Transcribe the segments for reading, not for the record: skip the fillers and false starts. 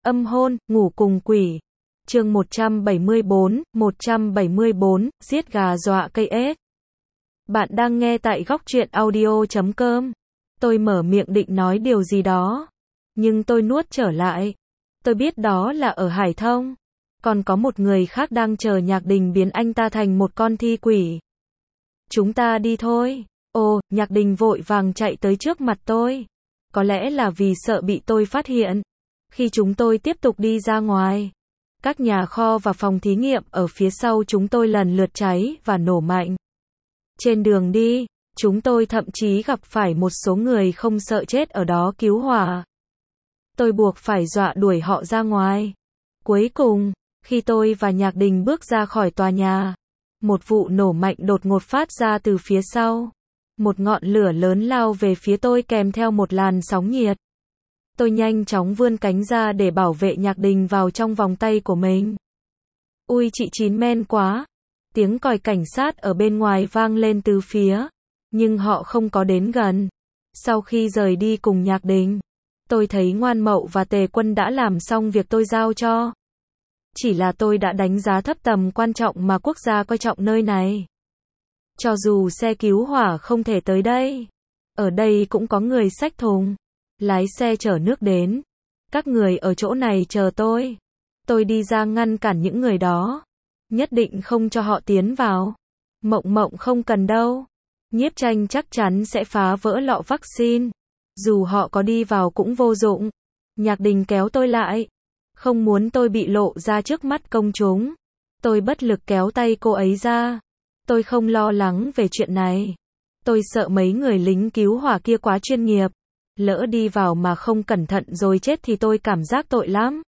Âm hôn, ngủ cùng quỷ. Chương 174, giết gà dọa cây ếch. Bạn đang nghe tại góc truyện audio.com. Tôi mở miệng định nói điều gì đó, nhưng tôi nuốt trở lại. Tôi biết đó là ở Hải Thông. Còn có một người khác đang chờ Nhạc Đình biến anh ta thành một con thi quỷ. Chúng ta đi thôi. Ồ, Nhạc Đình vội vàng chạy tới trước mặt tôi. Có lẽ là vì sợ bị tôi phát hiện. Khi chúng tôi tiếp tục đi ra ngoài, các nhà kho và phòng thí nghiệm ở phía sau chúng tôi lần lượt cháy và nổ mạnh. Trên đường đi, chúng tôi thậm chí gặp phải một số người không sợ chết ở đó cứu hỏa. Tôi buộc phải dọa đuổi họ ra ngoài. Cuối cùng, khi tôi và Nhạc Đình bước ra khỏi tòa nhà, một vụ nổ mạnh đột ngột phát ra từ phía sau. Một ngọn lửa lớn lao về phía tôi kèm theo một làn sóng nhiệt. Tôi nhanh chóng vươn cánh ra để bảo vệ Nhạc Đình vào trong vòng tay của mình. Ui chị Chín men quá. Tiếng còi cảnh sát ở bên ngoài vang lên từ phía. Nhưng họ không có đến gần. Sau khi rời đi cùng Nhạc Đình, tôi thấy Ngoan Mậu và Tề Quân đã làm xong việc tôi giao cho. Chỉ là tôi đã đánh giá thấp tầm quan trọng mà quốc gia coi trọng nơi này. Cho dù xe cứu hỏa không thể tới đây, ở đây cũng có người xách thùng, lái xe chở nước đến. Các người ở chỗ này chờ tôi. Tôi đi ra ngăn cản những người đó. Nhất định không cho họ tiến vào. Mộng Mộng không cần đâu. Nhiếp Tranh chắc chắn sẽ phá vỡ lọ vaccine. Dù họ có đi vào cũng vô dụng. Nhạc Đình kéo tôi lại. Không muốn tôi bị lộ ra trước mắt công chúng. Tôi bất lực kéo tay cô ấy ra. Tôi không lo lắng về chuyện này. Tôi sợ mấy người lính cứu hỏa kia quá chuyên nghiệp. Lỡ đi vào mà không cẩn thận rồi chết thì tôi cảm giác tội lắm.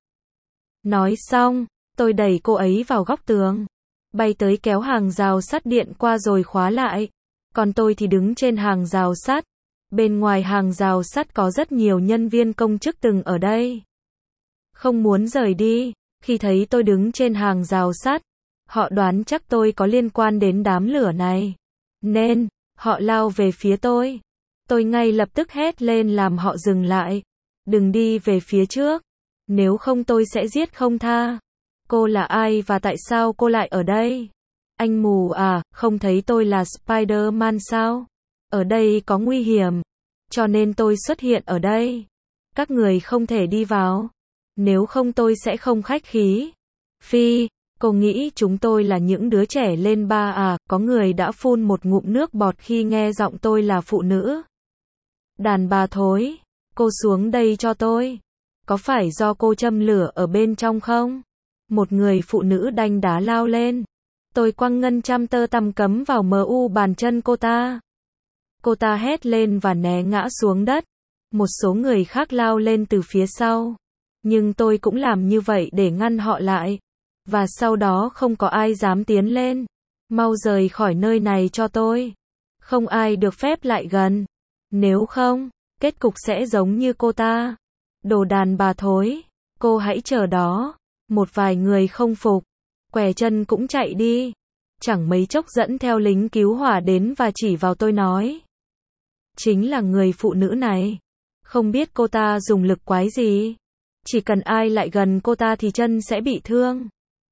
Nói xong, tôi đẩy cô ấy vào góc tường. Bay tới kéo hàng rào sắt điện qua rồi khóa lại. Còn tôi thì đứng trên hàng rào sắt. Bên ngoài hàng rào sắt có rất nhiều nhân viên công chức từng ở đây. Không muốn rời đi. Khi thấy tôi đứng trên hàng rào sắt, họ đoán chắc tôi có liên quan đến đám lửa này. Nên, họ lao về phía tôi. Tôi ngay lập tức hét lên làm họ dừng lại. Đừng đi về phía trước. Nếu không tôi sẽ giết không tha. Cô là ai và tại sao cô lại ở đây? Anh mù à, không thấy tôi là Spider-Man sao? Ở đây có nguy hiểm. Cho nên tôi xuất hiện ở đây. Các người không thể đi vào. Nếu không tôi sẽ không khách khí. Phi, cô nghĩ chúng tôi là những đứa trẻ lên ba à? Có người đã phun một ngụm nước bọt khi nghe giọng tôi là phụ nữ. Đàn bà thối, cô xuống đây cho tôi. Có phải do cô châm lửa ở bên trong không? Một người phụ nữ đanh đá lao lên. Tôi quăng ngân châm tơ tằm cấm vào mu bàn chân cô ta. Cô ta hét lên và né ngã xuống đất. Một số người khác lao lên từ phía sau. Nhưng tôi cũng làm như vậy để ngăn họ lại. Và sau đó không có ai dám tiến lên. Mau rời khỏi nơi này cho tôi. Không ai được phép lại gần. Nếu không, kết cục sẽ giống như cô ta. Đồ đàn bà thối. Cô hãy chờ đó. Một vài người không phục. Què chân cũng chạy đi. Chẳng mấy chốc dẫn theo lính cứu hỏa đến và chỉ vào tôi nói. Chính là người phụ nữ này. Không biết cô ta dùng lực quái gì. Chỉ cần ai lại gần cô ta thì chân sẽ bị thương.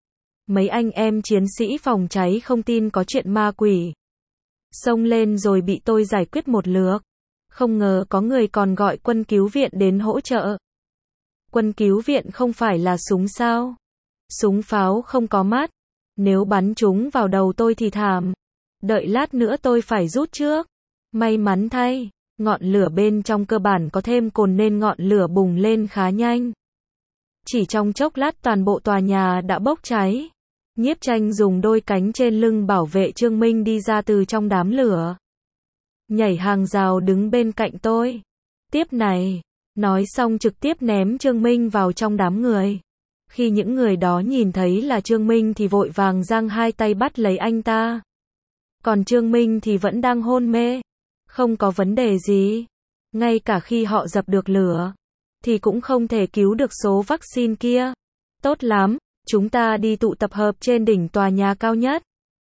Mấy anh em chiến sĩ phòng cháy không tin có chuyện ma quỷ. Xông lên rồi bị tôi giải quyết một lượt. Không ngờ có người còn gọi quân cứu viện đến hỗ trợ. Quân cứu viện không phải là súng sao? Súng pháo không có mắt. Nếu bắn chúng vào đầu tôi thì thảm. Đợi lát nữa tôi phải rút trước. May mắn thay, ngọn lửa bên trong cơ bản có thêm cồn nên ngọn lửa bùng lên khá nhanh. Chỉ trong chốc lát toàn bộ tòa nhà đã bốc cháy. Nhiếp Tranh dùng đôi cánh trên lưng bảo vệ Trương Minh đi ra từ trong đám lửa. Nhảy hàng rào đứng bên cạnh tôi. Tiếp này. Nói xong trực tiếp ném Trương Minh vào trong đám người. Khi những người đó nhìn thấy là Trương Minh thì vội vàng giang hai tay bắt lấy anh ta. Còn Trương Minh thì vẫn đang hôn mê. Không có vấn đề gì. Ngay cả khi họ dập được lửa, thì cũng không thể cứu được số vaccine kia. Tốt lắm, chúng ta đi tụ tập hợp trên đỉnh tòa nhà cao nhất.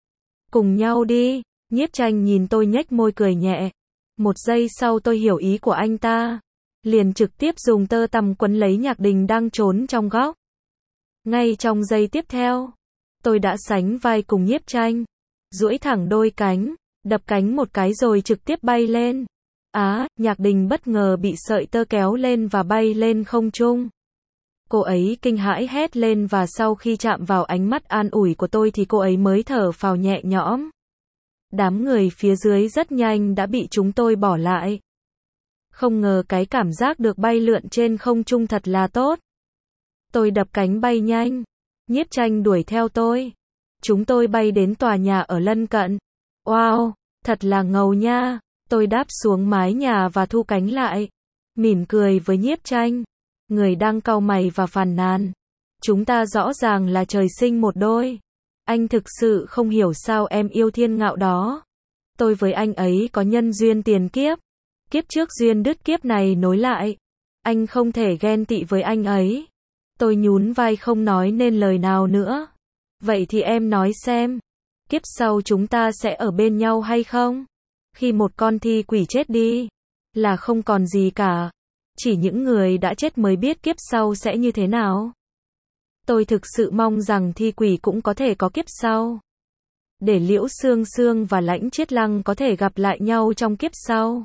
Cùng nhau đi. Nhiếp Tranh nhìn tôi nhếch môi cười nhẹ. Một giây sau tôi hiểu ý của anh ta. liền trực tiếp dùng tơ tằm quấn lấy Nhạc Đình đang trốn trong góc. Ngay trong giây tiếp theo, tôi đã sánh vai cùng Nhiếp Tranh, duỗi thẳng đôi cánh, đập cánh một cái rồi trực tiếp bay lên. Nhạc Đình bất ngờ bị sợi tơ kéo lên và bay lên không trung. Cô ấy kinh hãi hét lên và sau khi chạm vào ánh mắt an ủi của tôi thì cô ấy mới thở phào nhẹ nhõm. Đám người phía dưới rất nhanh đã bị chúng tôi bỏ lại. Không ngờ cái cảm giác được bay lượn trên không trung thật là tốt. Tôi đập cánh bay nhanh. Nhiếp Tranh đuổi theo tôi. Chúng tôi bay đến tòa nhà ở lân cận. Wow, thật là ngầu nha. Tôi đáp xuống mái nhà và thu cánh lại. Mỉm cười với Nhiếp Tranh. Người đang cau mày và phàn nàn. Chúng ta rõ ràng là trời sinh một đôi. Anh thực sự không hiểu sao em yêu Thiên Ngạo đó. Tôi với anh ấy có nhân duyên tiền kiếp. Kiếp trước duyên đứt kiếp này nối lại. Anh không thể ghen tị với anh ấy. Tôi nhún vai không nói nên lời nào nữa. Vậy thì em nói xem. Kiếp sau chúng ta sẽ ở bên nhau hay không? Khi một con thi quỷ chết đi, là không còn gì cả. Chỉ những người đã chết mới biết kiếp sau sẽ như thế nào. Tôi thực sự mong rằng thi quỷ cũng có thể có kiếp sau. Để Liễu Xương Xương và Lãnh Chiết Lăng có thể gặp lại nhau trong kiếp sau.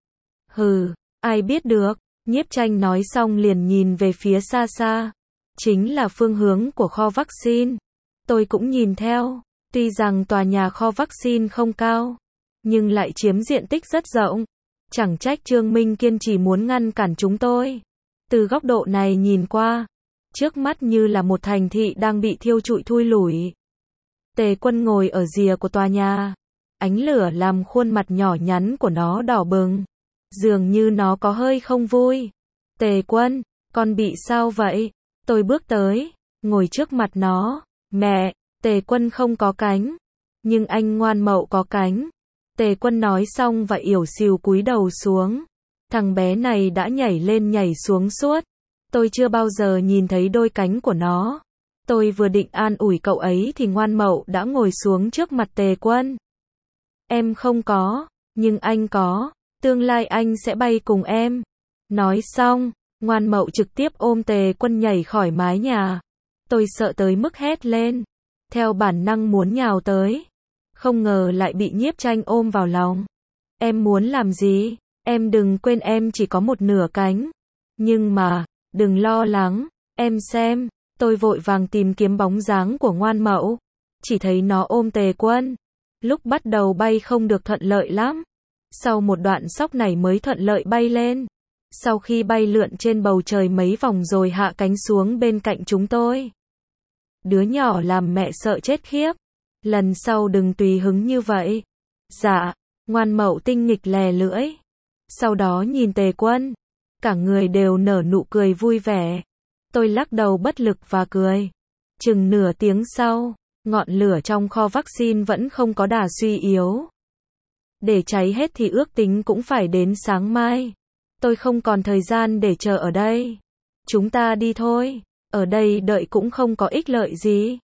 Hừ, ai biết được. Nhiếp Tranh nói xong liền nhìn về phía xa xa. Chính là phương hướng của kho vaccine. Tôi cũng nhìn theo. Tuy rằng tòa nhà kho vaccine không cao, nhưng lại chiếm diện tích rất rộng. Chẳng trách Trương Minh Kiên chỉ muốn ngăn cản chúng tôi. Từ góc độ này nhìn qua, trước mắt như là một thành thị đang bị thiêu trụi thui lủi. Tề Quân ngồi ở rìa của tòa nhà. Ánh lửa làm khuôn mặt nhỏ nhắn của nó đỏ bừng. Dường như nó có hơi không vui. Tề Quân, con bị sao vậy? Tôi bước tới, ngồi trước mặt nó. Mẹ, Tề Quân không có cánh. Nhưng anh Ngoan Mậu có cánh. Tề Quân nói xong và yểu xìu cúi đầu xuống. Thằng bé này đã nhảy lên nhảy xuống suốt. Tôi chưa bao giờ nhìn thấy đôi cánh của nó. Tôi vừa định an ủi cậu ấy thì Ngoan Mậu đã ngồi xuống trước mặt Tề Quân. Em không có, nhưng anh có. Tương lai anh sẽ bay cùng em. Nói xong, Ngoan Mậu trực tiếp ôm Tề Quân nhảy khỏi mái nhà. Tôi sợ tới mức hét lên. Theo bản năng muốn nhào tới. Không ngờ lại bị Nhiếp Tranh ôm vào lòng. Em muốn làm gì? Em đừng quên em chỉ có một nửa cánh. Nhưng mà, đừng lo lắng. Em xem. Tôi vội vàng tìm kiếm bóng dáng của Ngoan Mậu. Chỉ thấy nó ôm Tề Quân. Lúc bắt đầu bay không được thuận lợi lắm. Sau một đoạn sóc này mới thuận lợi bay lên. Sau khi bay lượn trên bầu trời mấy vòng rồi hạ cánh xuống bên cạnh chúng tôi. Đứa nhỏ làm mẹ sợ chết khiếp. Lần sau đừng tùy hứng như vậy. Dạ, Ngoan Mậu tinh nghịch lè lưỡi. Sau đó nhìn Tề Quân. Cả người đều nở nụ cười vui vẻ. Tôi lắc đầu bất lực và cười. Chừng nửa tiếng sau, ngọn lửa trong kho vaccine vẫn không có đà suy yếu. Để cháy hết thì ước tính cũng phải đến sáng mai. Tôi không còn thời gian để chờ ở đây. Chúng ta đi thôi. Ở đây đợi cũng không có ích lợi gì.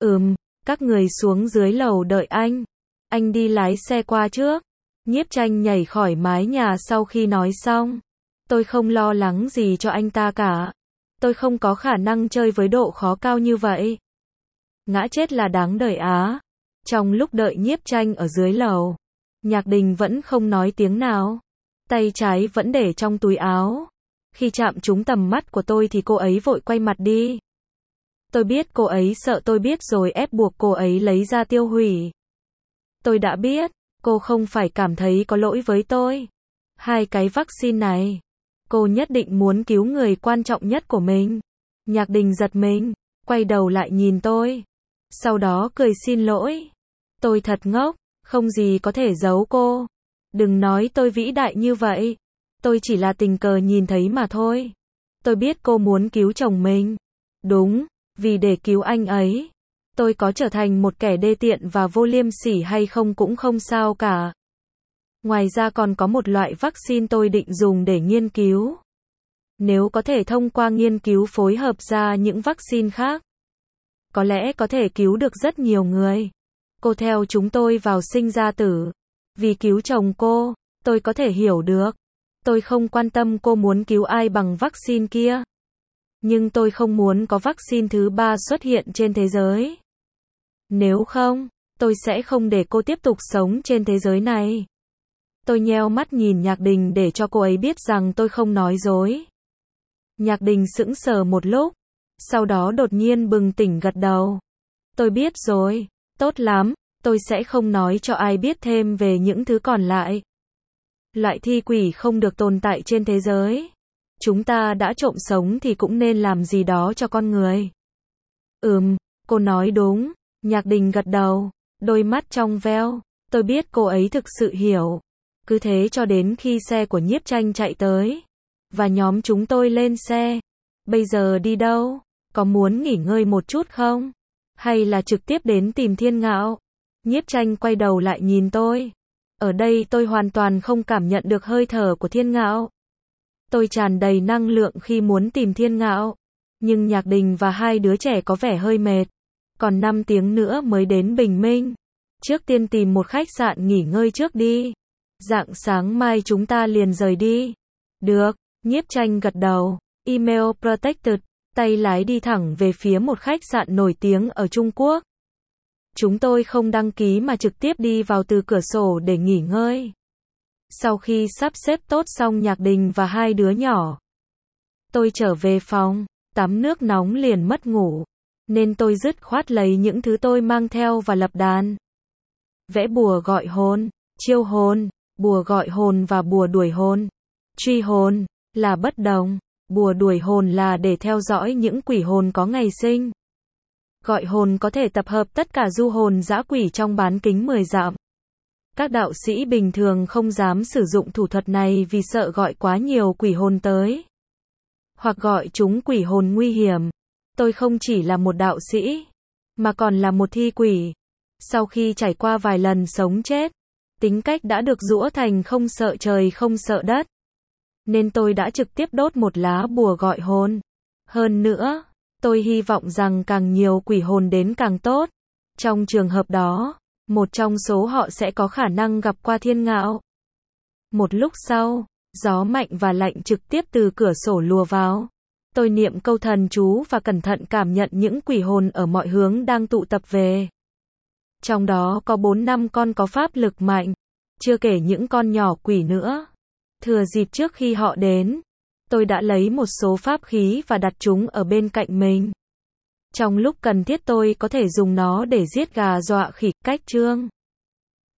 Các người xuống dưới lầu đợi anh. Anh đi lái xe qua trước. Nhiếp Tranh nhảy khỏi mái nhà sau khi nói xong. Tôi không lo lắng gì cho anh ta cả. Tôi không có khả năng chơi với độ khó cao như vậy. Ngã chết là đáng đời á. Trong lúc đợi Nhiếp Tranh ở dưới lầu, Nhạc Đình vẫn không nói tiếng nào. Tay trái vẫn để trong túi áo. Khi chạm trúng tầm mắt của tôi thì cô ấy vội quay mặt đi. Tôi biết cô ấy sợ tôi biết rồi ép buộc cô ấy lấy ra tiêu hủy. Tôi đã biết, cô không phải cảm thấy có lỗi với tôi. Hai cái vaccine này, cô nhất định muốn cứu người quan trọng nhất của mình. Nhạc Đình giật mình, quay đầu lại nhìn tôi. Sau đó cười xin lỗi. Tôi thật ngốc, không gì có thể giấu cô. Đừng nói tôi vĩ đại như vậy. Tôi chỉ là tình cờ nhìn thấy mà thôi. Tôi biết cô muốn cứu chồng mình. Đúng, vì để cứu anh ấy. Tôi có trở thành một kẻ đê tiện và vô liêm sỉ hay không cũng không sao cả. Ngoài ra còn có một loại vaccine tôi định dùng để nghiên cứu. Nếu có thể thông qua nghiên cứu phối hợp ra những vaccine khác, có lẽ có thể cứu được rất nhiều người. Cô theo chúng tôi vào sinh ra tử. Vì cứu chồng cô, tôi có thể hiểu được. Tôi không quan tâm cô muốn cứu ai bằng vaccine kia. Nhưng tôi không muốn có vaccine thứ 3 xuất hiện trên thế giới. Nếu không, tôi sẽ không để cô tiếp tục sống trên thế giới này. Tôi nheo mắt nhìn Nhạc Đình để cho cô ấy biết rằng tôi không nói dối. Nhạc Đình sững sờ một lúc, sau đó đột nhiên bừng tỉnh gật đầu. Tôi biết rồi, tốt lắm, tôi sẽ không nói cho ai biết thêm về những thứ còn lại. Loại thi quỷ không được tồn tại trên thế giới. Chúng ta đã trộm sống thì cũng nên làm gì đó cho con người. Cô nói đúng. Nhạc Đình gật đầu, đôi mắt trong veo. Tôi biết cô ấy thực sự hiểu. Cứ thế cho đến khi xe của Nhiếp Tranh chạy tới. Và nhóm chúng tôi lên xe. Bây giờ đi đâu? Có muốn nghỉ ngơi một chút không? Hay là trực tiếp đến tìm Thiên Ngạo? Nhiếp Tranh quay đầu lại nhìn tôi. Ở đây tôi hoàn toàn không cảm nhận được hơi thở của Thiên Ngạo. Tôi tràn đầy năng lượng khi muốn tìm Thiên Ngạo. Nhưng Nhạc Đình và hai đứa trẻ có vẻ hơi mệt. Còn 5 tiếng nữa mới đến bình minh. Trước tiên tìm một khách sạn nghỉ ngơi trước đi. Rạng sáng mai chúng ta liền rời đi. Được, Nhiếp Tranh gật đầu. Email protected. Tay lái đi thẳng về phía một khách sạn nổi tiếng ở Trung Quốc. Chúng tôi không đăng ký mà trực tiếp đi vào từ cửa sổ để nghỉ ngơi. Sau khi sắp xếp tốt xong Nhạc Đình và hai đứa nhỏ, tôi trở về phòng, tắm nước nóng liền mất ngủ, nên tôi dứt khoát lấy những thứ tôi mang theo và lập đàn. Vẽ bùa gọi hồn, chiêu hồn, bùa gọi hồn và bùa đuổi hồn. Truy hồn là bất đồng, bùa đuổi hồn là để theo dõi những quỷ hồn có ngày sinh. Gọi hồn có thể tập hợp tất cả du hồn dã quỷ trong bán kính 10 dặm. Các đạo sĩ bình thường không dám sử dụng thủ thuật này vì sợ gọi quá nhiều quỷ hồn tới. Hoặc gọi chúng quỷ hồn nguy hiểm. Tôi không chỉ là một đạo sĩ, mà còn là một thi quỷ. Sau khi trải qua vài lần sống chết, tính cách đã được giũa thành không sợ trời không sợ đất. Nên tôi đã trực tiếp đốt một lá bùa gọi hồn. Hơn nữa, tôi hy vọng rằng càng nhiều quỷ hồn đến càng tốt. Trong trường hợp đó, một trong số họ sẽ có khả năng gặp qua Thiên Ngạo. Một lúc sau, gió mạnh và lạnh trực tiếp từ cửa sổ lùa vào. Tôi niệm câu thần chú và cẩn thận cảm nhận những quỷ hồn ở mọi hướng đang tụ tập về. Trong đó có 4-5 con có pháp lực mạnh, chưa kể những con nhỏ quỷ nữa. Thừa dịp trước khi họ đến, tôi đã lấy một số pháp khí và đặt chúng ở bên cạnh mình. Trong lúc cần thiết tôi có thể dùng nó để giết gà dọa khỉ. Cách chương